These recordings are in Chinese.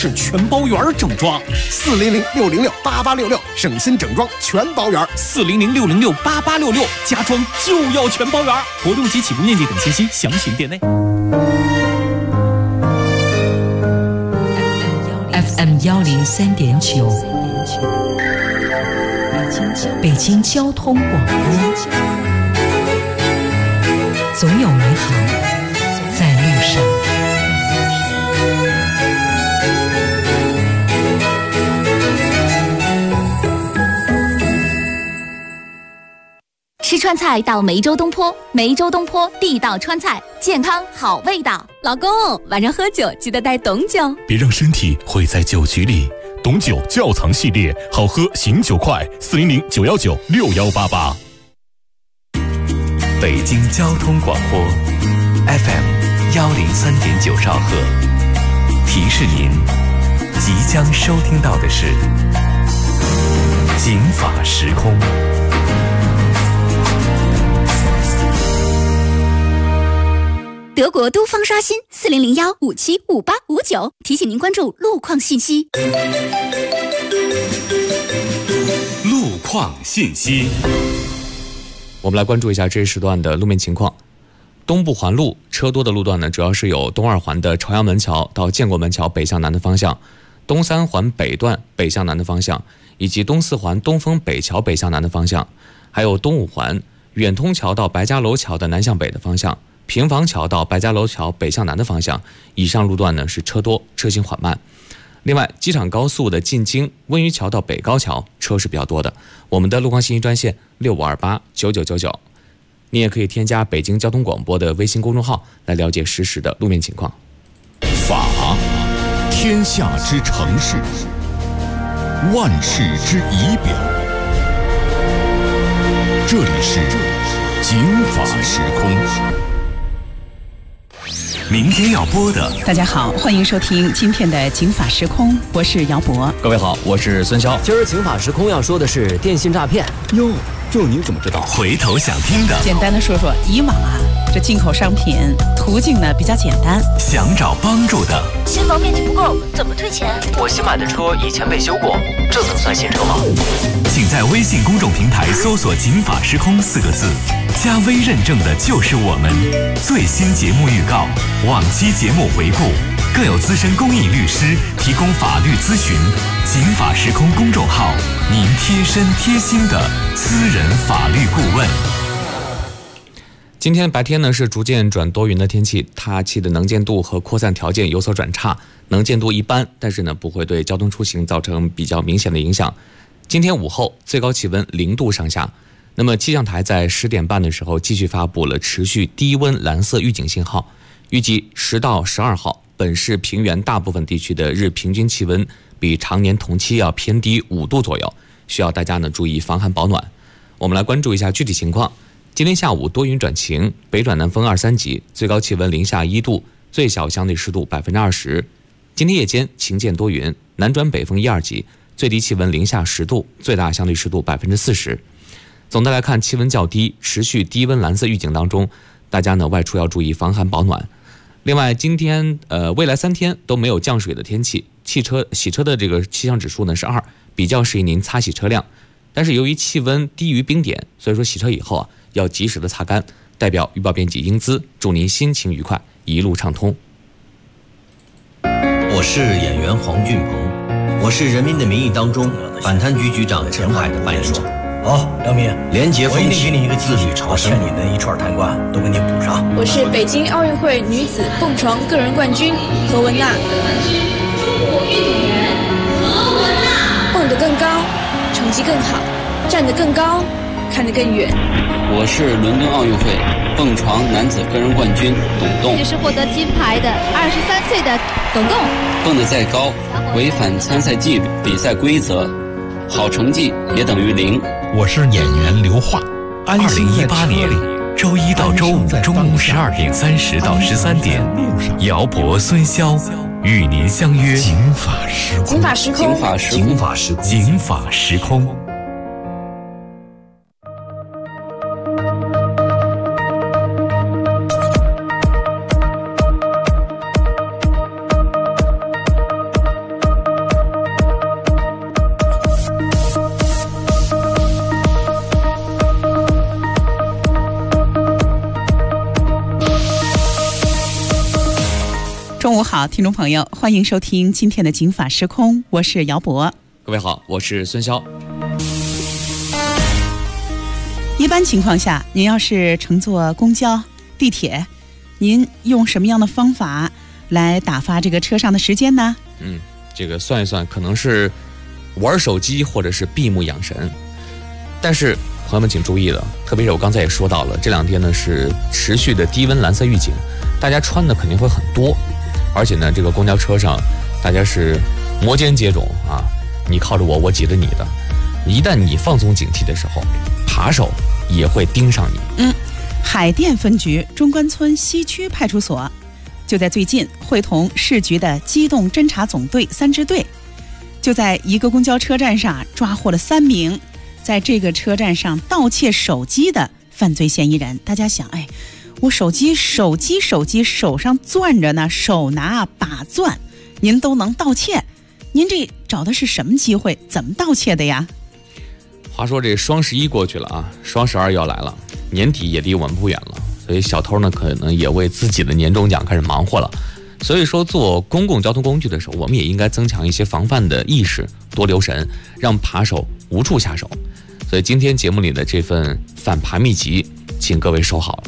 是全包圆整装 ，400-606-8866，省心整装全包圆 ，400-606-8866，家装就要全包圆。活动及起步面积等信息详询店内。 FM 103.9，北京交通广播，总有美好在路上。 吃川菜到梅州东坡，梅州东坡地道川菜，健康好味道。 老公，晚上喝酒记得带董酒， 别让身体毁在酒局里。董酒窖藏系列，好喝醒酒快，400-919-6188。 北京交通广播 FM 103.9兆赫，提示您即将收听到的是警法时空。 德国都方刷新4001575859，提醒您关注路况信息。 路况信息， 我们来关注一下这一时段的路面情况。东部环路车多的路段呢，主要是有东二环的朝阳门桥到建国门桥北向南的方向，东三环北段北向南的方向，以及东四环东风北桥北向南的方向，还有东五环远通桥到白家楼桥的南向北的方向，平房桥到白家楼桥北向南的方向，以上路段呢是车多，车行缓慢。另外，机场高速的进京温榆桥到北高桥车是比较多的。我们的路况信息专线65289999，你也可以添加北京交通广播的微信公众号来了解实时的路面情况。 法，天下之城市，万世之仪表。这里是警法时空。 明天要播的。 大家好，欢迎收听今天的警法时空，我是姚博。 各位好，我是孙潇。 今儿警法时空要说的是电信诈骗。 哟，这你怎么知道？回头想听的。 简单的说说，以往这进口商品途径呢比较简单。 想找帮助的。 新房面积不够，怎么退钱？ 我新买的车以前被修过，这能算新车吗？ 请在微信公众平台搜索“警法时空”4个字，加微认证的就是我们。最新节目预告、往期节目回顾，更有资深公益律师提供法律咨询。警法时空公众号，您贴身贴心的私人法律顾问。 今天白天呢是逐渐转多云的天气，大气的能见度和扩散条件有所转差，能见度一般，但是呢不会对交通出行造成比较明显的影响。今天午后最高气温0度上下。那么气象台在10点半的时候继续发布了持续低温蓝色预警信号，预计10到12号本市平原大部分地区的日平均气温比常年同期要偏低5度左右，需要大家呢注意防寒保暖。我们来关注一下具体情况。今天下午多云转晴，北转南风2、3级，最高气温零下1度，最小相对湿度20%。今天夜间晴间多云，南转北风1、2级，最低气温零下10度，最大相对湿度40%。总的来看，气温较低，持续低温蓝色预警当中，大家呢外出要注意防寒保暖。另外，今天未来3天都没有降水的天气，洗车的这个气象指数呢是2，比较适宜您擦洗车辆。但是由于气温低于冰点，所以说洗车以后要及时的擦干。代表预报编辑英姿，祝您心情愉快，一路畅通。 我是演员黄俊鹏，我是《人民的名义》当中反贪局局长陈海的扮演者。 好，梁明， 廉洁风我一定给你一个自律朝圣， 把欠你的一串贪官都给你补上。 我是北京奥运会女子蹦床个人冠军何文娜。蹦得更高，成绩更好，站得更高，看得更远。 我是伦敦奥运会蹦床男子个人冠军董栋。 也是获得金牌的23岁的董栋。 蹦得再高，违反参赛纪律、比赛规则，好成绩也等于0。 我是演员刘桦。 2018年周一到周五中午12点30到13点，姚博、孙潇与您相约警法时空。 警法时空。 警法时空。 警法时空。 警法时空。 中午好，听众朋友，欢迎收听今天的《警法时空》，我是姚博。 各位好，我是孙潇。 一般情况下，您要是乘坐公交、地铁，您用什么样的方法来打发这个车上的时间呢？ 这个算一算，可能是玩手机或者是闭目养神。但是朋友们请注意了，特别是我刚才也说到了，这2天呢是持续的低温蓝色预警，大家穿的肯定会很多，而且呢这个公交车上大家是摩肩接踵啊，你靠着我，我挤着你的。一旦你放松警惕的时候，扒手也会盯上你。 海淀分局中关村西区派出所就在最近会同市局的机动侦查总队3支队，就在一个公交车站上抓获了3名在这个车站上盗窃手机的犯罪嫌疑人。大家想，我手机手上攥着呢，手拿把攥，您都能盗窃，您这找的是什么机会？怎么盗窃的呀？ 话说这双11过去了啊，双12要来了，年底也离我们不远了，所以小偷呢可能也为自己的年终奖开始忙活了。所以说做公共交通工具的时候，我们也应该增强一些防范的意识，多留神，让扒手无处下手。所以今天节目里的这份反扒秘籍，请各位收好了。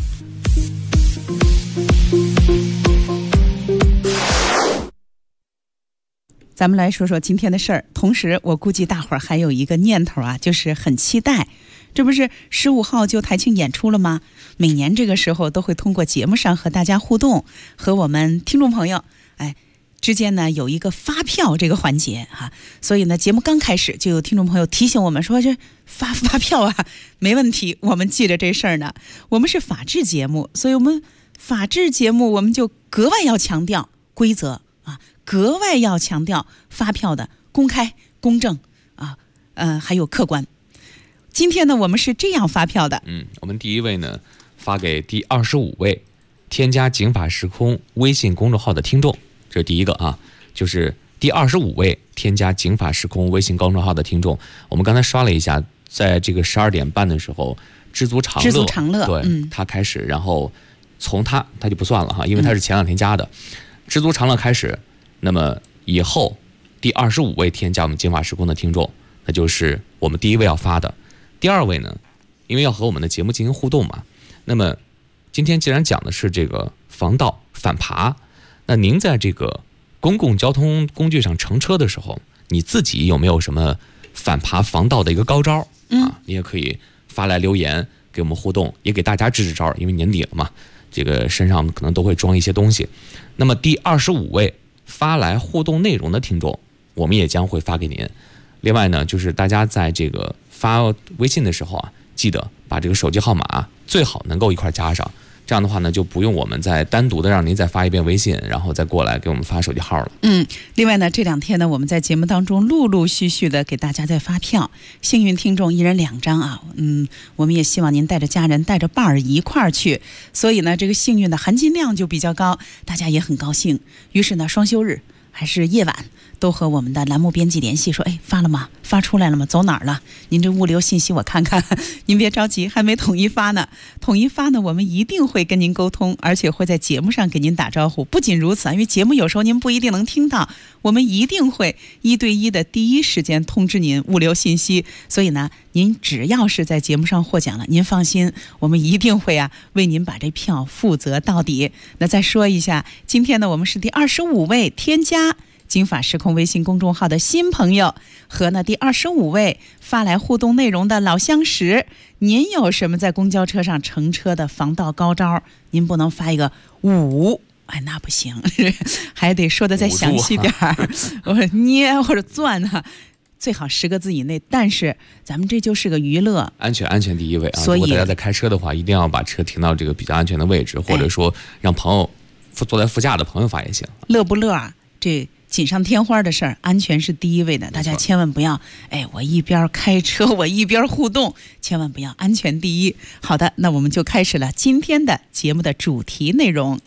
咱们来说说今天的事儿，同时我估计大伙儿还有一个念头啊，就是很期待，这不是15号就台庆演出了吗？每年这个时候都会通过节目上和大家互动，和我们听众朋友之间呢有一个发票这个环节哈。所以呢节目刚开始就有听众朋友提醒我们说，这发票啊，没问题，我们记着这事儿呢。我们是法治节目，所以我们法治节目我们就格外要强调规则啊，格外要强调发票的公开、公正啊，还有客观。今天呢，我们是这样发票的。 我们第一位呢，发给第25位添加警法时空微信公众号的听众，这是第一个啊，就是第25位添加警法时空微信公众号的听众。我们刚才刷了一下，在这个12点半的时候，知足常乐，对，他开始，然后从他就不算了哈，因为他是前2天加的。知足常乐开始，那么以后第25位添加我们警法时空的听众，那就是我们第一位要发的。第2位呢，因为要和我们的节目进行互动嘛，那么今天既然讲的是这个防盗反扒，那您在这个公共交通工具上乘车的时候，你自己有没有什么反扒防盗的一个高招啊？你也可以发来留言给我们互动，也给大家支支招，因为年底了嘛，这个身上可能都会装一些东西。那么第25位发来互动内容的听众，我们也将会发给您。另外呢，就是大家在这个发微信的时候啊，记得把这个手机号码最好能够一块加上，这样的话呢，就不用我们再单独的让您再发一遍微信，然后再过来给我们发手机号了。 另外呢，这2天呢，我们在节目当中陆陆续续的给大家在发票，幸运听众1人2张啊。我们也希望您带着家人带着伴儿一块儿去，所以呢，这个幸运的含金量就比较高，大家也很高兴。于是呢，双休日还是夜晚，都和我们的栏目编辑联系说，发了吗？发出来了吗？走哪儿了？您这物流信息我看看，您别着急，还没统一发呢。统一发呢，我们一定会跟您沟通，而且会在节目上给您打招呼。不仅如此，因为节目有时候您不一定能听到，我们一定会1对1的第一时间通知您物流信息。所以呢，您只要是在节目上获奖了，您放心，我们一定会为您把这票负责到底。那再说一下，今天呢，我们是第25位添加警法时空微信公众号的新朋友，和呢第25位发来互动内容的老相识。您有什么在公交车上乘车的防盗高招？您不能发一个5，那不行，还得说的再详细点儿。我说捏或者钻最好10个字以内。但是咱们这就是个娱乐，安全第一位啊！如果大家在开车的话，一定要把车停到这个比较安全的位置，或者说让朋友坐在副驾的朋友发也行。 乐不乐啊？这锦上添花的事儿，安全是第一位的，大家千万不要我一边开车我一边互动，千万不要，安全第一。好的，那我们就开始了今天的节目的主题内容。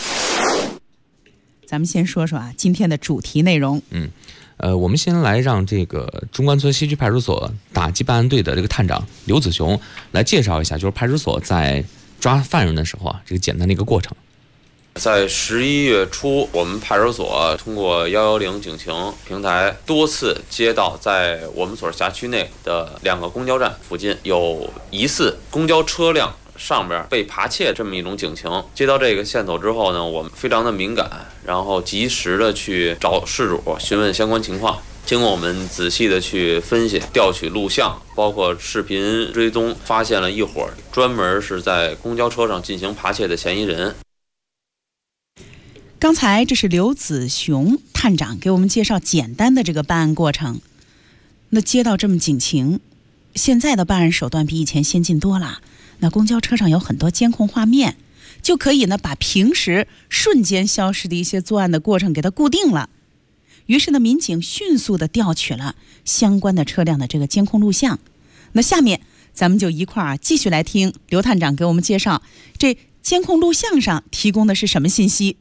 咱们先说说今天的主题内容。 我们先来让这个中关村西区派出所打击办案队的这个探长刘子雄来介绍一下，就是派出所在抓犯人的时候这个简单的一个过程。 在11月初，我们派出所通过110警情平台多次接到在我们所辖区内的2个公交站附近有疑似公交车辆上边被扒窃这么一种警情。接到这个线索之后呢，我们非常的敏感，然后及时的去找事主询问相关情况。经过我们仔细的去分析、调取录像，包括视频追踪，发现了一伙专门是在公交车上进行扒窃的嫌疑人。 刚才这是刘子雄探长给我们介绍简单的这个办案过程。那接到这么警情，现在的办案手段比以前先进多了。那公交车上有很多监控画面，就可以呢把平时瞬间消失的一些作案的过程给它固定了。于是呢，民警迅速的调取了相关的车辆的这个监控录像。那下面咱们就一块儿继续来听刘探长给我们介绍这监控录像上提供的是什么信息。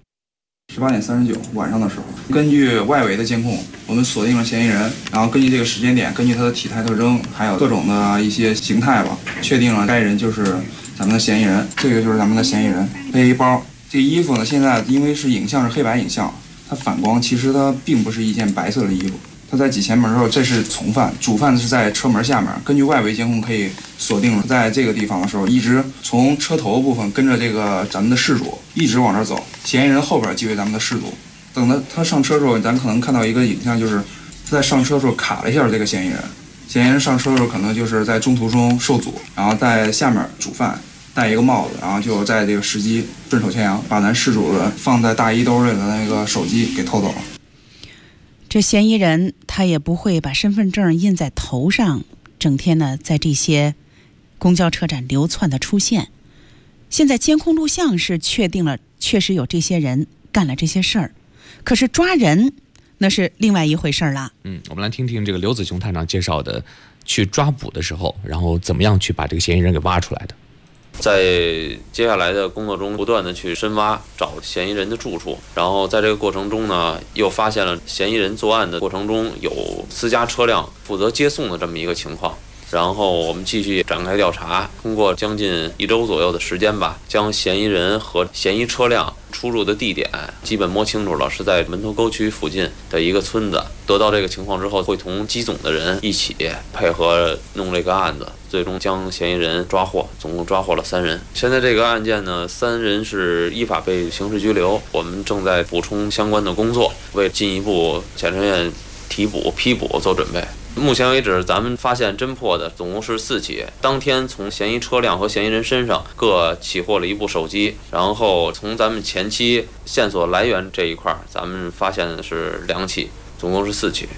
18点39晚上的时候，根据外围的监控，我们锁定了嫌疑人，然后根据这个时间点，根据他的体态特征，还有各种的一些形态吧，确定了该人就是咱们的嫌疑人。这个就是咱们的嫌疑人，背一包。这衣服呢，现在因为是影像是黑白影像，它反光，其实它并不是一件白色的衣服。他在挤前门的时候，这是从犯，主犯是在车门下面。根据外围监控可以锁定了，在这个地方的时候，一直从车头部分跟着这个咱们的事主一直往这走，嫌疑人后边即为咱们的事主。等他上车的时候，咱可能看到一个影像，就是他在上车的时候卡了一下这个嫌疑人，嫌疑人上车的时候可能就是在中途中受阻，然后在下面主犯戴一个帽子，然后就在这个时机顺手牵羊，把咱事主的放在大衣兜里的那个手机给偷走了。 这嫌疑人他也不会把身份证印在头上，整天呢在这些公交车站流窜的出现。现在监控录像是确定了，确实有这些人干了这些事儿，可是抓人那是另外一回事了。 我们来听听这个刘子雄探长介绍的去抓捕的时候，然后怎么样去把这个嫌疑人给挖出来的。 在接下来的工作中，不断的去深挖找嫌疑人的住处，然后在这个过程中呢，又发现了嫌疑人作案的过程中有私家车辆负责接送的这么一个情况。然后我们继续展开调查，通过将近1周左右的时间吧，将嫌疑人和嫌疑车辆出入的地点基本摸清楚了，是在门头沟区附近的一个村子。得到这个情况之后，会同机总的人一起配合弄这个案子，最终将嫌疑人抓获，总共抓获了3人。现在这个案件呢，3人是依法被刑事拘留，我们正在补充相关的工作，为进一步检察院提捕批捕做准备。目前为止，咱们发现侦破的总共是4起。当天从嫌疑车辆和嫌疑人身上各起获了1部手机，然后从咱们前期线索来源这一块，咱们发现的是2起，总共是4起。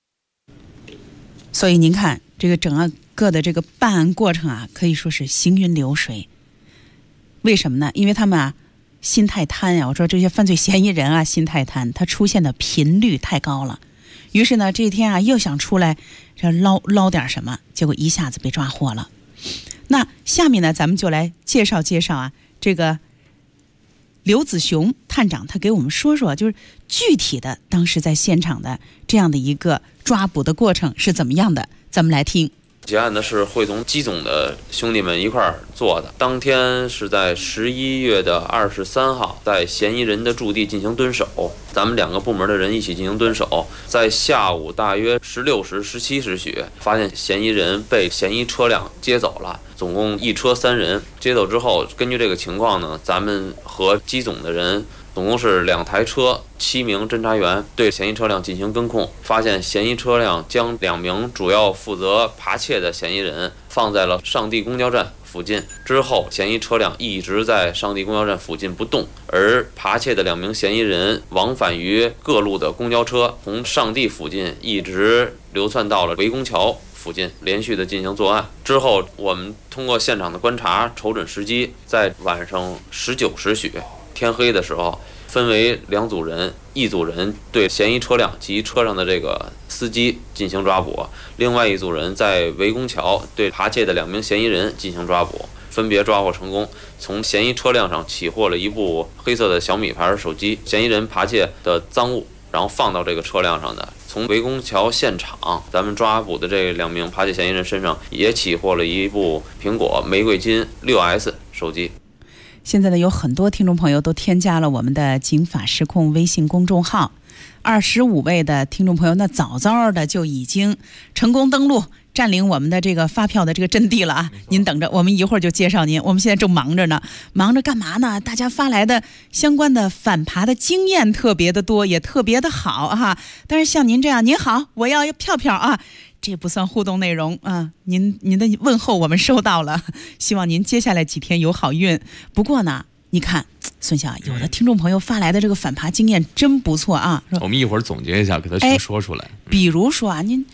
所以您看，这个整个的这个办案过程啊，可以说是行云流水。为什么呢？因为他们啊心太贪呀，我说这些犯罪嫌疑人啊心太贪，他出现的频率太高了。于是呢，这一天啊，又想出来这捞点什么，结果一下子被抓获了。那下面呢，咱们就来介绍啊，这个刘子雄探长，他给我们说说，就是具体的当时在现场的这样的一个抓捕的过程是怎么样的，咱们来听。 结案的是会同机总的兄弟们一块儿做的。当天是在11月23号，在嫌疑人的驻地进行蹲守，咱们2个部门的人一起进行蹲守。在下午大约16时、17时许，发现嫌疑人被嫌疑车辆接走了，总共1车3人。接走之后，根据这个情况呢，咱们和机总的人总共是2台车，7名侦查员对嫌疑车辆进行跟控，发现嫌疑车辆将2名主要负责扒窃的嫌疑人放在了上地公交站附近。之后，嫌疑车辆一直在上地公交站附近不动，而扒窃的2名嫌疑人往返于各路的公交车，从上地附近一直流窜到了围攻桥附近，连续的进行作案。之后，我们通过现场的观察，瞅准时机，在晚上19时许。天黑的时候，分为2组人，一组人对嫌疑车辆及车上的这个司机进行抓捕，另外一组人在围攻桥对扒窃的2名嫌疑人进行抓捕，分别抓获成功。从嫌疑车辆上起获了1部黑色的小米牌手机，嫌疑人扒窃的赃物，然后放到这个车辆上的。从围攻桥现场，咱们抓捕的这2名扒窃嫌疑人身上也起获了1部苹果玫瑰金6S 手机。 现在呢，有很多听众朋友都添加了我们的警法失控微信公众号，25位的听众朋友那早早的就已经成功登录占领我们的这个发票的这个阵地了啊！您等着，我们一会儿就介绍您。我们现在正忙着呢，忙着干嘛呢？大家发来的相关的反扒的经验特别的多，也特别的好哈。但是像您这样，您好，我要票票啊，这不算互动内容啊。您的问候我们收到了，希望您接下来几天有好运。不过呢，你看孙晓，有的听众朋友发来的这个反扒经验真不错啊。 我们一会儿总结一下，给他全说出来。 比如说啊，您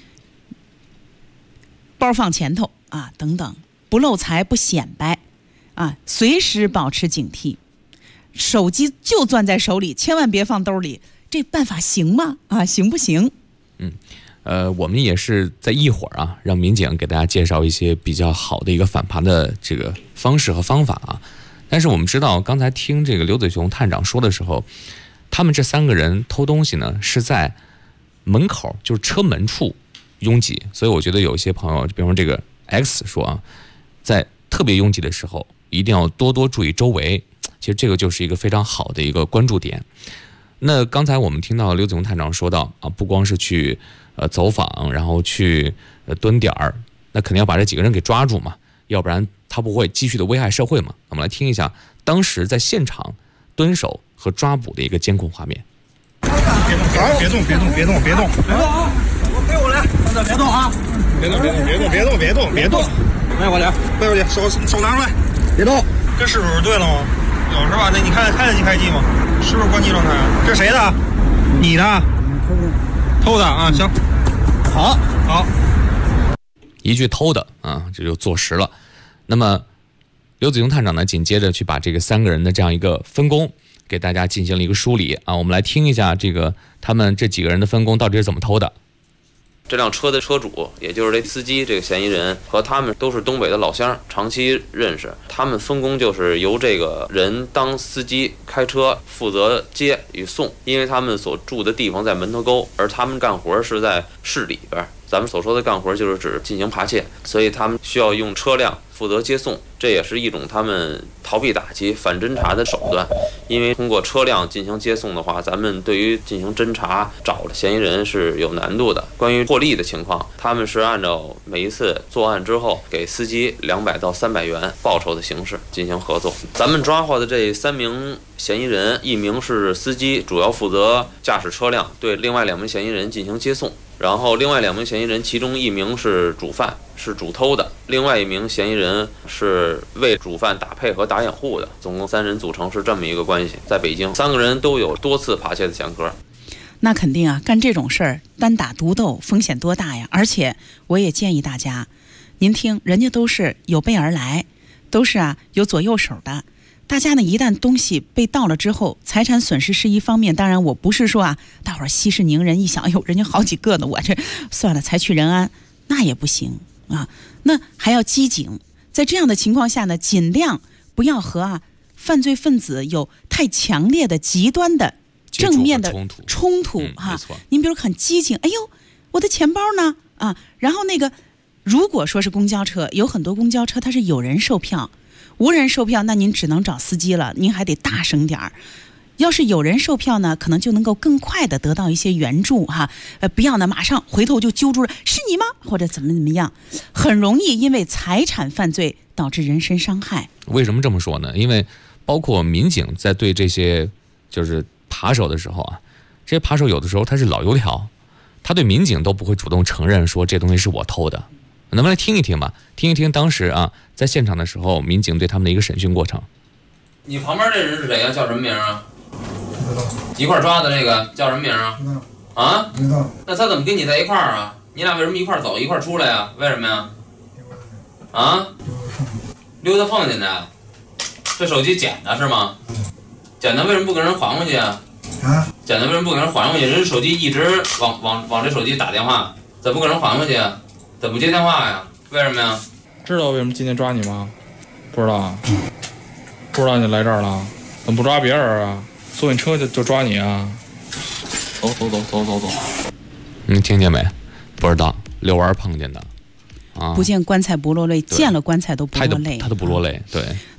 包放前头啊，等等，不漏财不显摆啊，随时保持警惕，手机就攥在手里，千万别放兜里，这办法行吗？啊，行不行？ 我们也是在一会儿啊，让民警给大家介绍一些比较好的一个反扒的这个方式和方法啊。但是我们知道，刚才听这个刘子雄探长说的时候，他们这3个人偷东西呢是在门口，就是车门处拥挤，所以我觉得有一些朋友，比方说这个 X 说啊，在特别拥挤的时候，一定要多多注意周围。其实这个就是一个非常好的一个关注点。那刚才我们听到刘子雄探长说到啊，不光是去走访，然后去蹲点儿，那肯定要把这几个人给抓住嘛，要不然他不会继续的危害社会嘛。我们来听一下当时在现场蹲守和抓捕的一个监控画面。 别动！背我来，别动啊！别动！背过去，手拿出来，别动。这是不是对了吗？有是吧？那你看得及开机吗？是不是关机状态啊？这谁的？你的？偷的啊？行，好。 一句偷的啊，这就坐实了。那么刘子雄探长呢，紧接着去把这个3个人的这样一个分工给大家进行了一个梳理啊。我们来听一下这个他们这几个人的分工到底是怎么偷的。 这辆车的车主，也就是这司机这个嫌疑人，和他们都是东北的老乡，长期认识。他们分工就是由这个人当司机开车，负责接与送，因为他们所住的地方在门头沟，而他们干活是在市里边。咱们所说的干活就是指进行扒窃，所以他们需要用车辆负责接送，这也是一种他们逃避打击、反侦查的手段。因为通过车辆进行接送的话，咱们对于进行侦查找嫌疑人是有难度的。关于获利的情况，他们是按照每一次作案之后给司机200到300元报酬的形式进行合作。咱们抓获的这3名嫌疑人，一名是司机，主要负责驾驶车辆，对另外2名嫌疑人进行接送。然后另外2名嫌疑人，其中一名是主犯，是主偷的，另外一名嫌疑人是为主犯打配合打掩护的，总共3人组成是这么一个关系。在北京，3个人都有多次扒窃的前科。 那肯定啊，干这种事儿单打独斗风险多大呀！而且我也建议大家，您听，人家都是有备而来，都是有左右手的。大家呢，一旦东西被盗了之后，财产损失是一方面。当然，我不是说大伙儿息事宁人，一想，哎呦，人家好几个呢，我这算了，财去人安，那也不行啊。那还要机警，在这样的情况下呢，尽量不要和犯罪分子有太强烈的、极端的正面的冲突哈。您比如很激情，哎呦，我的钱包呢啊？然后那个，如果说是公交车，有很多公交车它是有人售票。无人售票，那您只能找司机了，您还得大声点儿。要是有人售票呢，可能就能够更快的得到一些援助哈。不要呢马上回头就揪住了，是你吗？或者怎么样，很容易因为财产犯罪导致人身伤害。 为什么这么说呢？因为包括民警在对这些就是扒手的时候这些扒手有的时候他是老油条，他对民警都不会主动承认说这东西是我偷的。能不能来听一听吧？听一听当时在现场的时候，民警对他们的一个审讯过程。 你旁边这人是谁呀？叫什么名啊？一块抓的这个叫什么名啊？啊？那他怎么跟你在一块儿啊？你俩为什么一块儿走一块儿出来呀？为什么呀？啊？溜达碰见的？这手机捡的是吗？捡的为什么不给人还回去啊？捡的为什么不给人还回去？人手机一直往这手机打电话，怎么不给人还回去啊？怎么不接电话呀？为什么呀？ 知道为什么今天抓你吗？不知道啊。不知道你来这儿了？怎么不抓别人啊？坐你车就抓你啊？走。 你听见没？不知道，遛弯碰见的。 不见棺材不落泪，见了棺材都不落泪。 他都不落泪，对。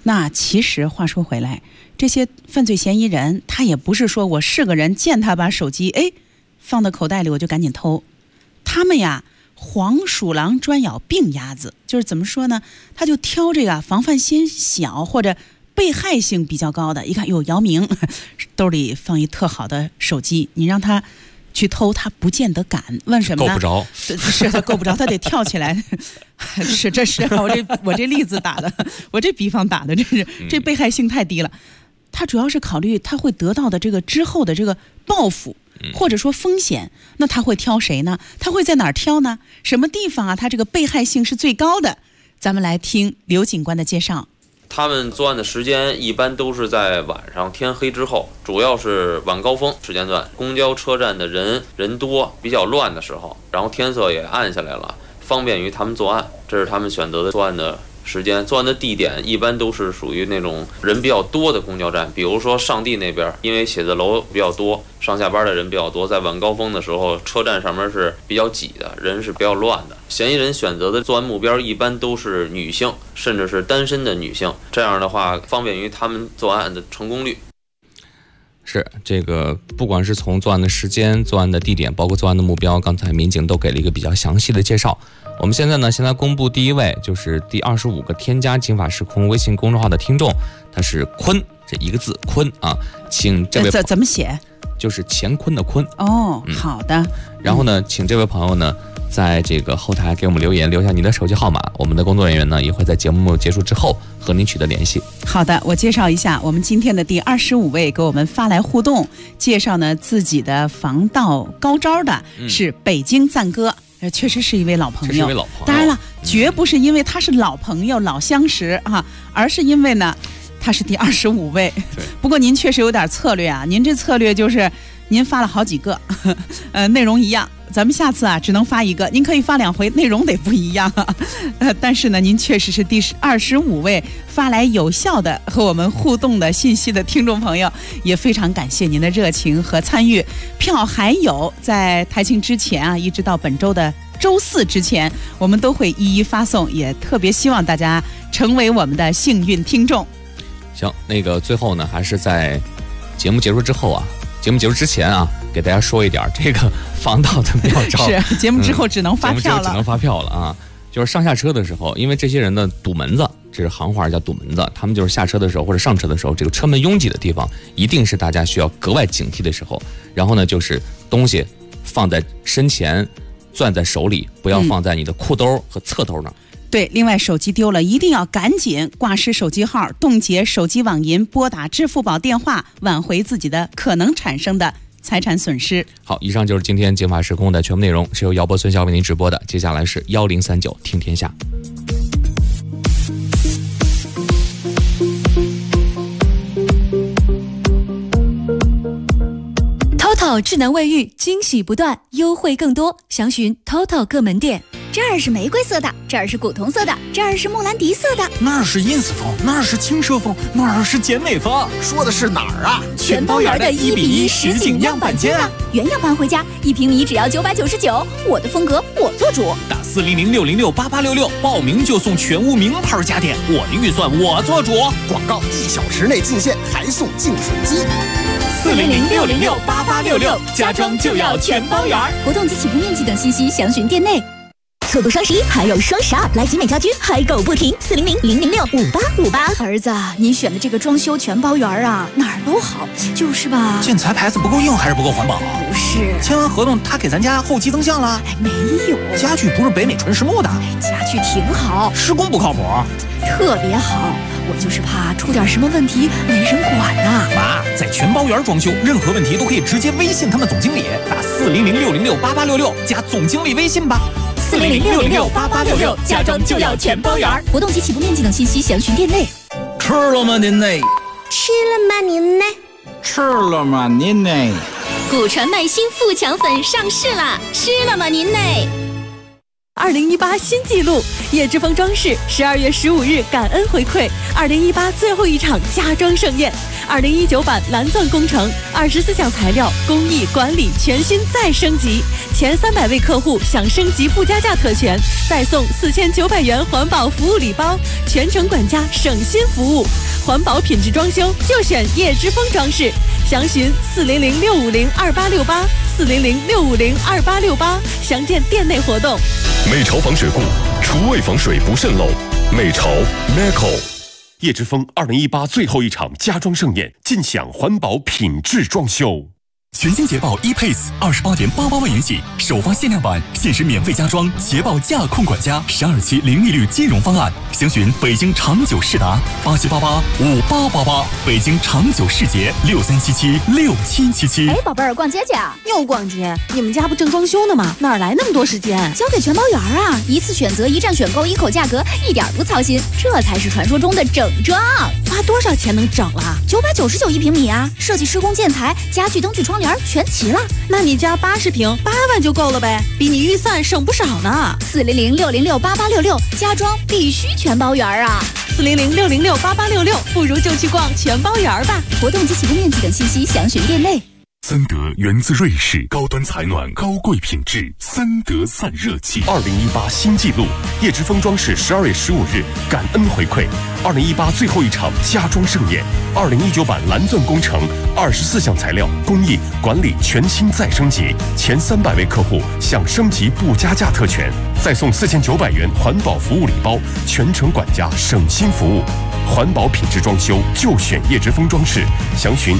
那其实话说回来，这些犯罪嫌疑人他也不是说我是个人见他把手机放到口袋里我就赶紧偷，他们呀黄鼠狼专咬病鸭子，就是怎么说呢，他就挑这个防范心小或者被害性比较高的，一看哟姚明兜里放一特好的手机，你让他去偷他不见得敢，问什么呢？ 够不着， 是他够不着，他得跳起来。这是我这例子打的，我这比方打的，这被害性太低了。他主要是考虑他会得到的这个之后的这个报复，或者说风险。那他会挑谁呢？他会在哪儿挑呢？什么地方啊？他这个被害性是最高的？咱们来听刘警官的介绍。 他们作案的时间一般都是在晚上天黑之后，主要是晚高峰时间段，公交车站的人多比较乱的时候，然后天色也暗下来了，方便于他们作案，这是他们选择的作案的时间。作案的地点一般都是属于那种人比较多的公交站，比如说上地那边，因为写字楼比较多，上下班的人比较多，在晚高峰的时候车站上面是比较挤的，人是比较乱的。嫌疑人选择的作案目标一般都是女性，甚至是单身的女性，这样的话方便于他们作案的成功率。 是这个，不管是从作案的时间、作案的地点，包括作案的目标，刚才民警都给了一个比较详细的介绍。我们现在呢，先来公布第一位，就是第25个添加警法时空微信公众号的听众，他是坤，这一个字坤啊，请这位怎么写？ 就是乾坤的坤。 哦，好的。 然后呢，请这位朋友呢，在这个后台给我们留言，留下你的手机号码，我们的工作人员呢也会在节目结束之后和您取得联系。 好的，我介绍一下我们今天的第25位给我们发来互动介绍呢自己的防盗高招的是北京赞哥。确实是一位老朋友，当然了，绝不是因为他是老朋友、老相识啊，而是因为呢，他是第25位。不过您确实有点策略啊，您这策略就是您发了好几个，内容一样。咱们下次啊只能发一个，您可以发2回，内容得不一样啊。但是呢，您确实是第25位发来有效的和我们互动的信息的听众朋友，也非常感谢您的热情和参与。票还有在台庆之前啊，一直到本周的周4之前，我们都会一一发送，也特别希望大家成为我们的幸运听众。 行，那个最后呢，还是在节目结束之后啊。节目结束之前啊，给大家说一点这个防盗的妙招。 是节目之后只能发票了， 只能发票了啊！就是上下车的时候，因为这些人呢堵门子，这是行话叫堵门子，他们就是下车的时候或者上车的时候，这个车门拥挤的地方，一定是大家需要格外警惕的时候。然后呢，就是东西放在身前，攥在手里，不要放在你的裤兜和侧兜那儿。 对，另外手机丢了一定要赶紧挂失手机号，冻结手机网银，拨打支付宝电话，挽回自己的可能产生的财产损失。 好，以上就是今天警法时空的全部内容，是由姚波、孙晓为您直播的。接下来是1039听天下。 TOTO 智能卫浴惊喜不断，优惠更多，详询 TOTO 各门店。 这儿是玫瑰色的，这儿是古铜色的，这儿是莫兰迪色的， 那儿是 ins 风，那儿是轻奢风，那儿是简美风。 说的是哪儿啊？ 全包圆的1比1实景样板间啊！原样搬回家，1平米只要999，我的风格我做主。 打400-606-8866，报名就送全屋名牌家电，我的预算我做主。 广告1小时内进线，还送净水机。 400-606-8866，家装就要全包圆。 活动及起步面积等信息详询店内。错过双11还有双12，来集美家居嗨购不停，400-006-5858。儿子，您选的这个装修全包圆啊，哪儿都好，就是吧？ 建材牌子不够硬还是不够环保？ 不是， 签完合同他给咱家后期增项了？ 没有， 家具不是北美纯实木的， 家具挺好， 施工不靠谱， 特别好。我就是怕出点什么问题没人管呐。 妈，在全包圆装修，任何问题都可以直接微信他们总经理，打400-606-8866加总经理微信吧。400-606-8866，家装就要全包圆。 活动及起步面积等信息详询店内。 吃了吗您呢？ 吃了吗您呢？ 吃了吗您呢？ 古传麦新富强粉上市啦！ 吃了吗您呢 ？2018新纪录，叶之峰装饰12月15日感恩回馈，2018最后一场家装盛宴 2019版蓝钻工程，24项材料工艺管理全新再升级，前300位客户享升级不加价特权，再送4900元环保服务礼包，全程管家省心服务，环保品质装修就选叶之峰装饰，详询400-650-2868，400-650-2868，详见店内活动。 美巢防水固，厨卫防水不渗漏。美巢 Meco。叶之峰2018最后一场家装盛宴，尽享环保品质装修。 全新捷豹 ePace28.88万元起，首发限量版，限时免费加装捷豹驾控管家12期零利率金融方案，详询北京长久世达87885888，北京长久世捷63776777。 宝贝儿，逛街去啊？ 又逛街？你们家不正装修呢吗？哪来那么多时间？ 交给全包园啊！一次选择，一站选购，一口价格，一点不操心，这才是传说中的整装。 花多少钱能整啊 ？999一平米啊！设计、施工、建材、家具、灯具、窗帘全齐了。 那你家80平8万就够了呗，比你预算省不少呢。 400-606-8866，家装必须全包园啊 ！400-606-8866，不如就去逛全包园吧。 活动及起步面积等信息详询店内。 森德源自瑞士，高端采暖，高贵品质，森德散热器。 2018新纪录，叶之峰装饰12月15日感恩回馈，2018最后一场家装盛宴，2019版蓝钻工程，24项材料工艺管理全新再升级，前300位客户享升级不加价特权，再送4900元环保服务礼包，全程管家省心服务。环保品质装修就选叶之峰装饰，详询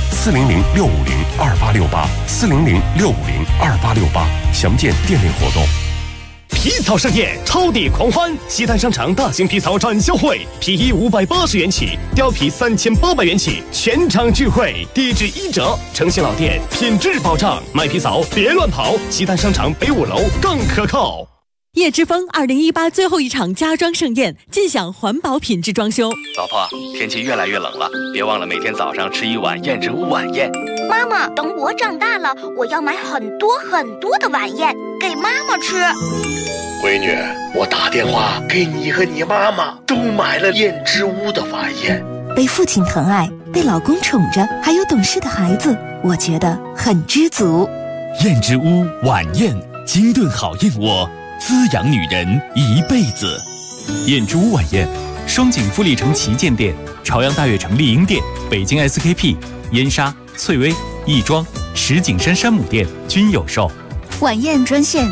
400-650-2868，400-650-2868，详见店内活动。 皮草盛宴，超抵狂欢！西单商场大型皮草展销会，皮衣580元起，貂皮3800元起，全场聚会，低至1折。诚信老店，品质保障，买皮草别乱跑。西单商场北5楼更可靠。 叶之峰2018最后一场家装盛宴，尽享环保品质装修。 老婆，天气越来越冷了，别忘了每天早上吃一碗燕之屋晚宴。 妈妈，等我长大了，我要买很多很多的晚宴给妈妈吃。 闺女，我打电话给你和你妈妈都买了燕之屋的晚宴。 被父亲疼爱，被老公宠着，还有懂事的孩子，我觉得很知足。 燕之屋晚宴，精炖好燕窝，滋养女人一辈子。 燕之屋晚宴，双井富力城旗舰店、朝阳大悦城丽婴店、北京 SKP、燕莎、翠微、亦庄、石景山山姆店均有售。 晚宴专线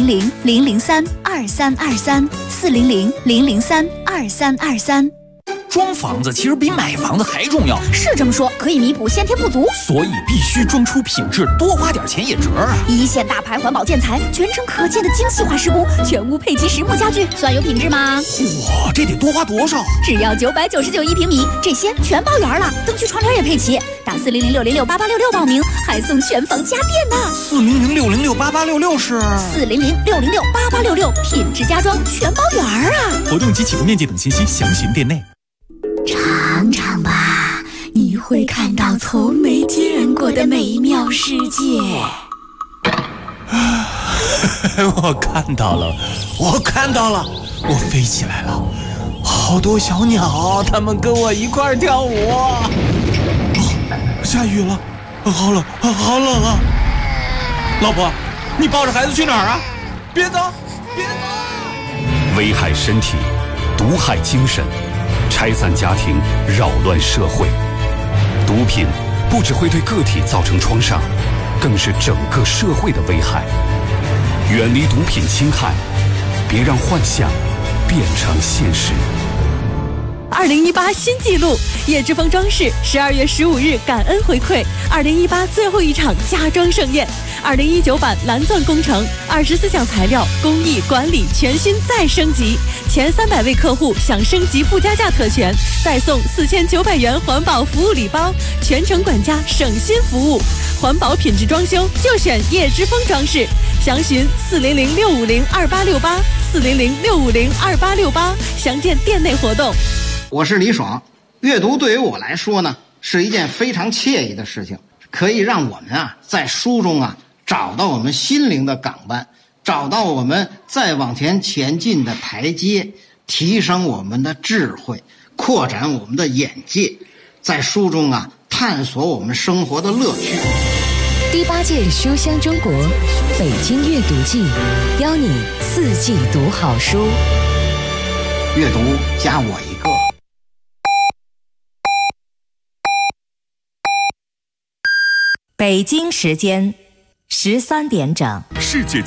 400-003-2323，400-003-2323。 装房子其实比买房子还重要， 是这么说，可以弥补先天不足， 所以必须装出品质，多花点钱也值啊！ 一线大牌环保建材，全程可见的精细化施工，全屋配齐实木家具，算有品质吗？ 哇，这得多花多少？ 只要999一平米，这些全包圆了，灯具窗帘也配齐。打400-606-8866报名，还送全房家电呢。 400-606-8866是 400-606-8866，品质家装全包圆啊！ 活动及起步面积等信息详询店内。 尝尝吧，你会看到从没见过的美妙世界。 我看到了，我我飞起来了，好多小鸟，它们跟我一块跳舞。下雨了，好冷啊！老婆，你抱着孩子去哪儿啊？别走！ 危害身体，毒害精神，拆散家庭，扰乱社会。毒品不只会对个体造成创伤，更是整个社会的危害。远离毒品侵害，别让幻想变成现实。 2018新纪录，叶之峰装饰12月15日感恩回馈2018最后一场家装盛宴，2019版蓝钻工程，24项材料工艺管理全新再升级，前300位客户享升级不加价特权，再送4900元环保服务礼包，全程管家省心服务，环保品质装修就选叶之峰装饰，详询400-650-2868，400-650-2868，详见店内活动。 我是李爽，阅读对于我来说呢，是一件非常惬意的事情，可以让我们在书中找到我们心灵的港湾，找到我们再往前前进的台阶，提升我们的智慧，扩展我们的眼界，在书中探索我们生活的乐趣。 第8届书香中国北京阅读季，邀你4季读好书， 阅读加我一个。 北京时间13点整， 世界